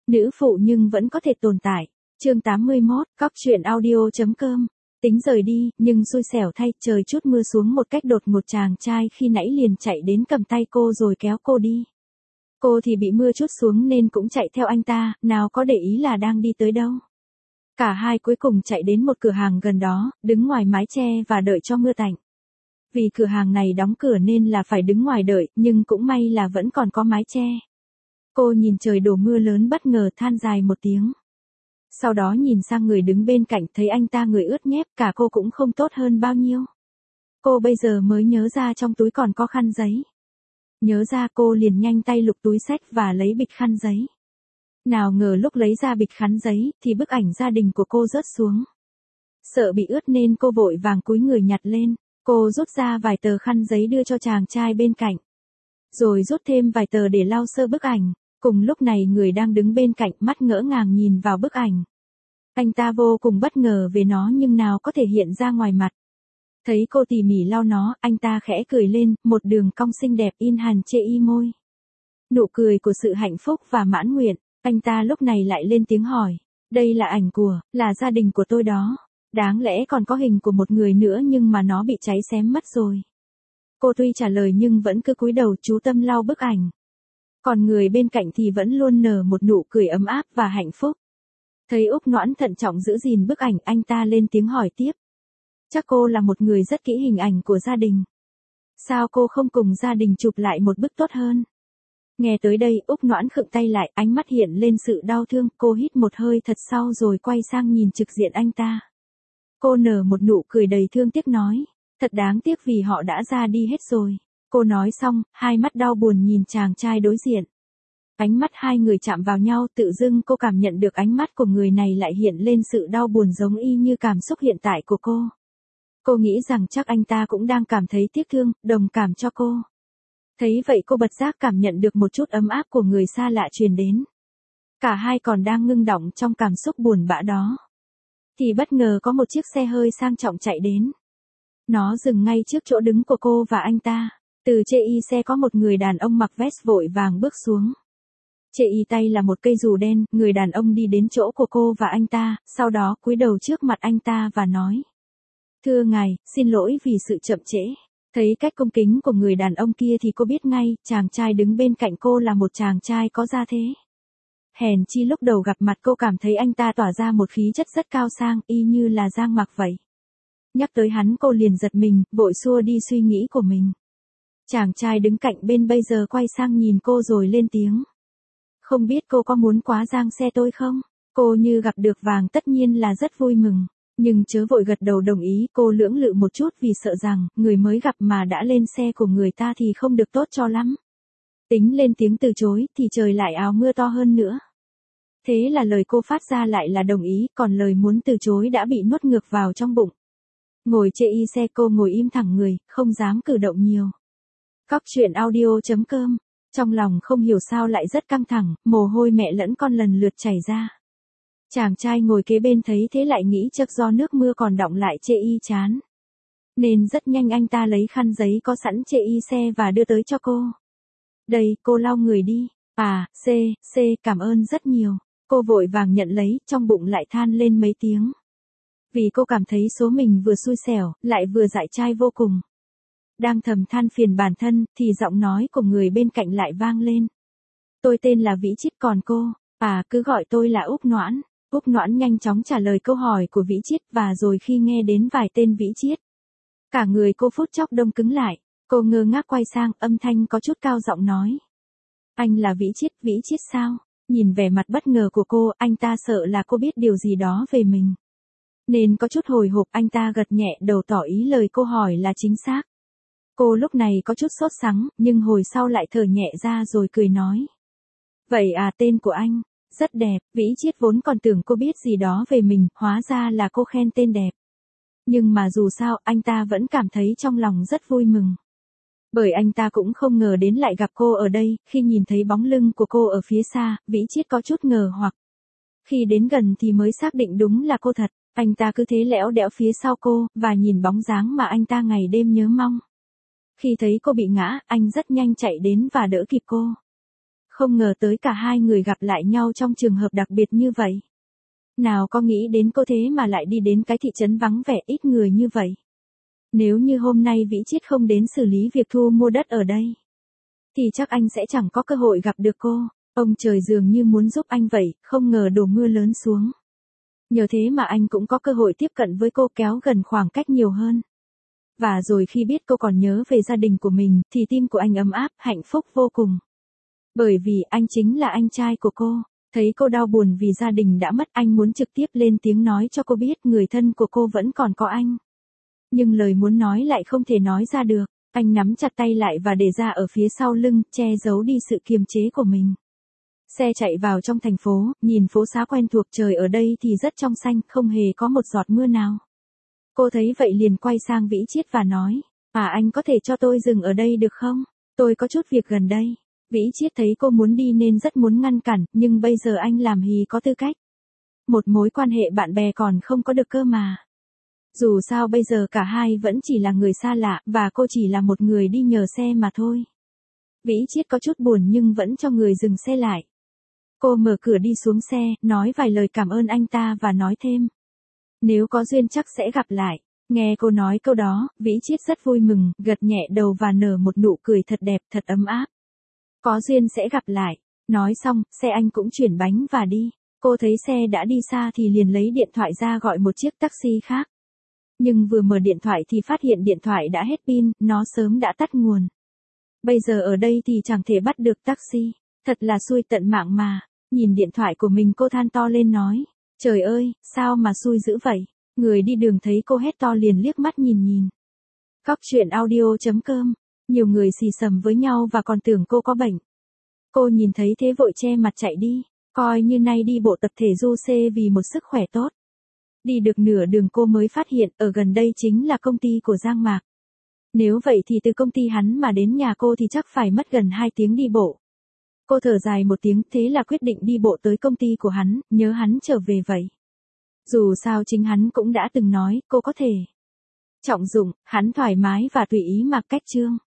Nữ phụ nhưng vẫn có thể tồn tại. Chương 81, Cóc truyện audio.com. Tính rời đi, nhưng xui xẻo thay, trời chút mưa xuống một cách đột ngột, chàng trai khi nãy liền chạy đến cầm tay cô rồi kéo cô đi. Cô thì bị mưa chút xuống nên cũng chạy theo anh ta, nào có để ý là đang đi tới đâu. Cả hai cuối cùng chạy đến một cửa hàng gần đó, đứng ngoài mái che và đợi cho mưa tạnh. Vì cửa hàng này đóng cửa nên là phải đứng ngoài đợi, nhưng cũng may là vẫn còn có mái che. Cô nhìn trời đổ mưa lớn bất ngờ than dài một tiếng. Sau đó nhìn sang người đứng bên cạnh, thấy anh ta người ướt nhép, cả cô cũng không tốt hơn bao nhiêu. Cô bây giờ mới nhớ ra trong túi còn có khăn giấy. Nhớ ra cô liền nhanh tay lục túi xách và lấy bịch khăn giấy. Nào ngờ lúc lấy ra bịch khăn giấy thì bức ảnh gia đình của cô rớt xuống. Sợ bị ướt nên cô vội vàng cúi người nhặt lên. Cô rút ra vài tờ khăn giấy đưa cho chàng trai bên cạnh. Rồi rút thêm vài tờ để lau sơ bức ảnh. Cùng lúc này người đang đứng bên cạnh mắt ngỡ ngàng nhìn vào bức ảnh. Anh ta vô cùng bất ngờ về nó nhưng nào có thể hiện ra ngoài mặt. Thấy cô tỉ mỉ lau nó, anh ta khẽ cười lên, một đường cong xinh đẹp in hằn trên y môi. Nụ cười của sự hạnh phúc và mãn nguyện. Anh ta lúc này lại lên tiếng hỏi. Đây là ảnh là gia đình của tôi đó. Đáng lẽ còn có hình của một người nữa nhưng mà nó bị cháy xém mất rồi. Cô tuy trả lời nhưng vẫn cứ cúi đầu chú tâm lau bức ảnh. Còn người bên cạnh thì vẫn luôn nở một nụ cười ấm áp và hạnh phúc. Thấy Úc Noãn thận trọng giữ gìn bức ảnh, anh ta lên tiếng hỏi tiếp. Chắc cô là một người rất kỹ hình ảnh của gia đình. Sao cô không cùng gia đình chụp lại một bức tốt hơn? Nghe tới đây, Úc Noãn khựng tay lại, ánh mắt hiện lên sự đau thương, cô hít một hơi thật sâu rồi quay sang nhìn trực diện anh ta. Cô nở một nụ cười đầy thương tiếc nói, thật đáng tiếc vì họ đã ra đi hết rồi. Cô nói xong, hai mắt đau buồn nhìn chàng trai đối diện. Ánh mắt hai người chạm vào nhau, tự dưng cô cảm nhận được ánh mắt của người này lại hiện lên sự đau buồn giống y như cảm xúc hiện tại của cô. Cô nghĩ rằng chắc anh ta cũng đang cảm thấy tiếc thương, đồng cảm cho cô. Thấy vậy cô bật giác cảm nhận được một chút ấm áp của người xa lạ truyền đến. Cả hai còn đang ngưng đọng trong cảm xúc buồn bã đó. Thì bất ngờ có một chiếc xe hơi sang trọng chạy đến. Nó dừng ngay trước chỗ đứng của cô và anh ta. Từ trên y xe có một người đàn ông mặc vest vội vàng bước xuống. Trên y tay là một cây dù đen, người đàn ông đi đến chỗ của cô và anh ta, sau đó cúi đầu trước mặt anh ta và nói. Thưa ngài, xin lỗi vì sự chậm trễ. Thấy cách cung kính của người đàn ông kia thì cô biết ngay, chàng trai đứng bên cạnh cô là một chàng trai có gia thế. Hèn chi lúc đầu gặp mặt cô cảm thấy anh ta tỏa ra một khí chất rất cao sang, y như là Giang Mặc vậy. Nhắc tới hắn cô liền giật mình, vội xua đi suy nghĩ của mình. Chàng trai đứng cạnh bên bây giờ quay sang nhìn cô rồi lên tiếng. Không biết cô có muốn quá giang xe tôi không? Cô như gặp được vàng tất nhiên là rất vui mừng. Nhưng chớ vội gật đầu đồng ý, cô lưỡng lự một chút vì sợ rằng, người mới gặp mà đã lên xe của người ta thì không được tốt cho lắm. Tính lên tiếng từ chối, thì trời lại ào mưa to hơn nữa. Thế là lời cô phát ra lại là đồng ý, còn lời muốn từ chối đã bị nuốt ngược vào trong bụng. Ngồi trên y xe cô ngồi im thẳng người, không dám cử động nhiều. Cóc truyện audio.com. Trong lòng không hiểu sao lại rất căng thẳng, mồ hôi mẹ lẫn con lần lượt chảy ra. Chàng trai ngồi kế bên thấy thế lại nghĩ chắc do nước mưa còn đọng lại trên y trán. Nên rất nhanh anh ta lấy khăn giấy có sẵn trên y xe và đưa tới cho cô. Đây, cô lau người đi. À, cảm ơn rất nhiều. Cô vội vàng nhận lấy, trong bụng lại than lên mấy tiếng. Vì cô cảm thấy số mình vừa xui xẻo, lại vừa dại trai vô cùng. Đang thầm than phiền bản thân, thì giọng nói của người bên cạnh lại vang lên. Tôi tên là Vĩ Chiết, còn cô? À, cứ gọi tôi là Úc Noãn. Úc Noãn nhanh chóng trả lời câu hỏi của Vĩ Chiết và rồi khi nghe đến vài tên Vĩ Chiết. Cả người cô phút chốc đông cứng lại, cô ngơ ngác quay sang, âm thanh có chút cao giọng nói. Anh là Vĩ Chiết sao? Nhìn vẻ mặt bất ngờ của cô, anh ta sợ là cô biết điều gì đó về mình. Nên có chút hồi hộp, anh ta gật nhẹ đầu tỏ ý lời cô hỏi là chính xác. Cô lúc này có chút sốt sắng, nhưng hồi sau lại thở nhẹ ra rồi cười nói. Vậy à, tên của anh, rất đẹp. Vĩ Chiết vốn còn tưởng cô biết gì đó về mình, hóa ra là cô khen tên đẹp. Nhưng mà dù sao, anh ta vẫn cảm thấy trong lòng rất vui mừng. Bởi anh ta cũng không ngờ đến lại gặp cô ở đây, khi nhìn thấy bóng lưng của cô ở phía xa, Vĩ Chiết có chút ngờ hoặc. Khi đến gần thì mới xác định đúng là cô thật, anh ta cứ thế lẽo đẽo phía sau cô, và nhìn bóng dáng mà anh ta ngày đêm nhớ mong. Khi thấy cô bị ngã, anh rất nhanh chạy đến và đỡ kịp cô. Không ngờ tới cả hai người gặp lại nhau trong trường hợp đặc biệt như vậy. Nào có nghĩ đến cô thế mà lại đi đến cái thị trấn vắng vẻ ít người như vậy. Nếu như hôm nay Vĩ Chiết không đến xử lý việc thu mua đất ở đây, thì chắc anh sẽ chẳng có cơ hội gặp được cô. Ông trời dường như muốn giúp anh vậy, không ngờ đổ mưa lớn xuống. Nhờ thế mà anh cũng có cơ hội tiếp cận với cô, kéo gần khoảng cách nhiều hơn. Và rồi khi biết cô còn nhớ về gia đình của mình, thì tim của anh ấm áp, hạnh phúc vô cùng. Bởi vì anh chính là anh trai của cô. Thấy cô đau buồn vì gia đình đã mất, anh muốn trực tiếp lên tiếng nói cho cô biết người thân của cô vẫn còn có anh. Nhưng lời muốn nói lại không thể nói ra được. Anh nắm chặt tay lại và để ra ở phía sau lưng, che giấu đi sự kiềm chế của mình. Xe chạy vào trong thành phố, nhìn phố xá quen thuộc, trời ở đây thì rất trong xanh, không hề có một giọt mưa nào. Cô thấy vậy liền quay sang Vĩ Chiết và nói, anh có thể cho tôi dừng ở đây được không? Tôi có chút việc gần đây. Vĩ Chiết thấy cô muốn đi nên rất muốn ngăn cản, nhưng bây giờ anh làm gì có tư cách. Một mối quan hệ bạn bè còn không có được cơ mà. Dù sao bây giờ cả hai vẫn chỉ là người xa lạ, và cô chỉ là một người đi nhờ xe mà thôi. Vĩ Chiết có chút buồn nhưng vẫn cho người dừng xe lại. Cô mở cửa đi xuống xe, nói vài lời cảm ơn anh ta và nói thêm. Nếu có duyên chắc sẽ gặp lại. Nghe cô nói câu đó, Vĩ Chiết rất vui mừng, gật nhẹ đầu và nở một nụ cười thật đẹp, thật ấm áp. Có duyên sẽ gặp lại. Nói xong, xe anh cũng chuyển bánh và đi. Cô thấy xe đã đi xa thì liền lấy điện thoại ra gọi một chiếc taxi khác. Nhưng vừa mở điện thoại thì phát hiện điện thoại đã hết pin, nó sớm đã tắt nguồn. Bây giờ ở đây thì chẳng thể bắt được taxi. Thật là xui tận mạng mà. Nhìn điện thoại của mình cô than to lên nói. Trời ơi, sao mà xui dữ vậy? Người đi đường thấy cô hét to liền liếc mắt nhìn. Góc truyện audio.com. Nhiều người xì xầm với nhau và còn tưởng cô có bệnh. Cô nhìn thấy thế vội che mặt chạy đi. Coi như nay đi bộ tập thể du xê vì một sức khỏe tốt. Đi được nửa đường cô mới phát hiện ở gần đây chính là công ty của Giang Mạc. Nếu vậy thì từ công ty hắn mà đến nhà cô thì chắc phải mất gần 2 tiếng đi bộ. Cô thở dài một tiếng, thế là quyết định đi bộ tới công ty của hắn, nhớ hắn trở về vậy. Dù sao chính hắn cũng đã từng nói, cô có thể trọng dụng, hắn thoải mái và tùy ý mặc cách trương.